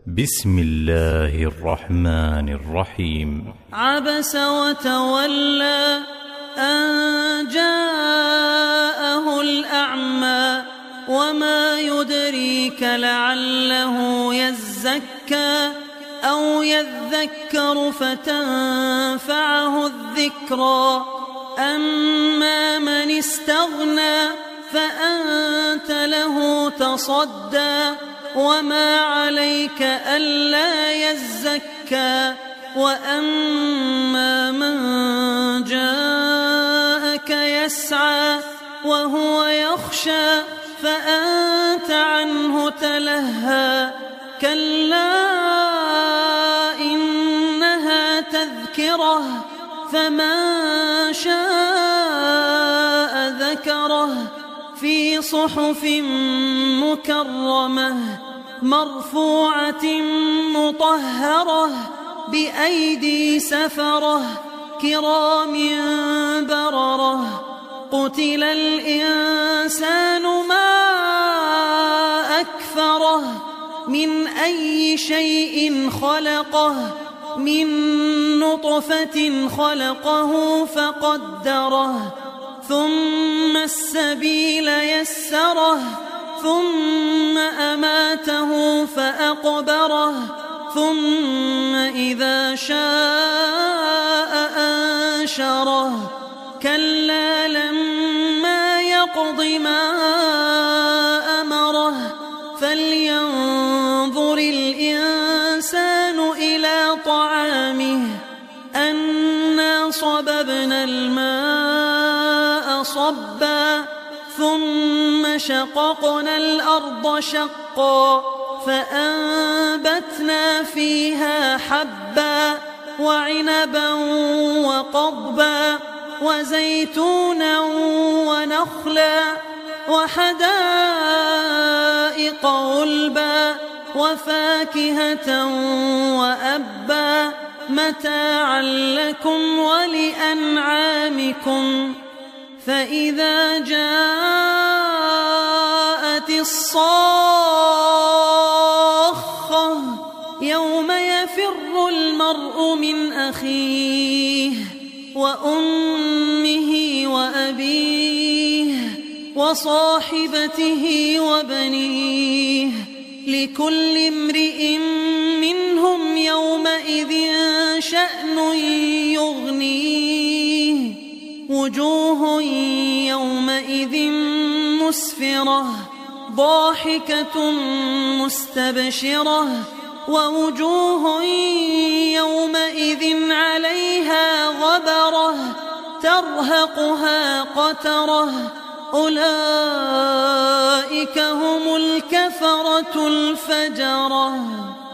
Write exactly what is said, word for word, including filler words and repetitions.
بسم الله الرحمن الرحيم. عبس وتولى أن جاءه الأعمى وما يدريك لعله يزكى أو يذكر فتنفعه الذكرى. أما من استغنى فأنت له تصدى وما عليك ألا يزكى. وأما من جاءك يسعى وهو يخشى فأنت عنه تلهى. كلا إنها تذكرة فمن شاء ذكره في صحف مكرمة مرفوعة مطهرة بأيدي سفرة كرام بررة. قتل الإنسان ما أكفره من أي شيء خلقه من نطفة خلقه فقدره ثم السبيل يسره ثم أماته فأقبره ثم إذا شاء أنشره. كلا لما يقض ما أمره فلينظر الإنسان إلى طعامه أنا صببنا الماء صبا ثم شققنا الأرض شقا فأنبتنا فيها حبا وعنبا وقضبا وزيتونا ونخلا وحدائق غلبا وفاكهة وأبا متاعا لكم ولأنعامكم. فإذا جاءت الصاخة يوم يفر المرء من أخيه وأمه وأبيه وصاحبته وبنيه لكل امرئ منهم يومئذ شأن يغنيه. وجوه يومئذ مسفرة ضاحكة مستبشرة ووجوه يومئذ عليها غبرة ترهقها قترة. أولئك هم الكفرة الفجرة.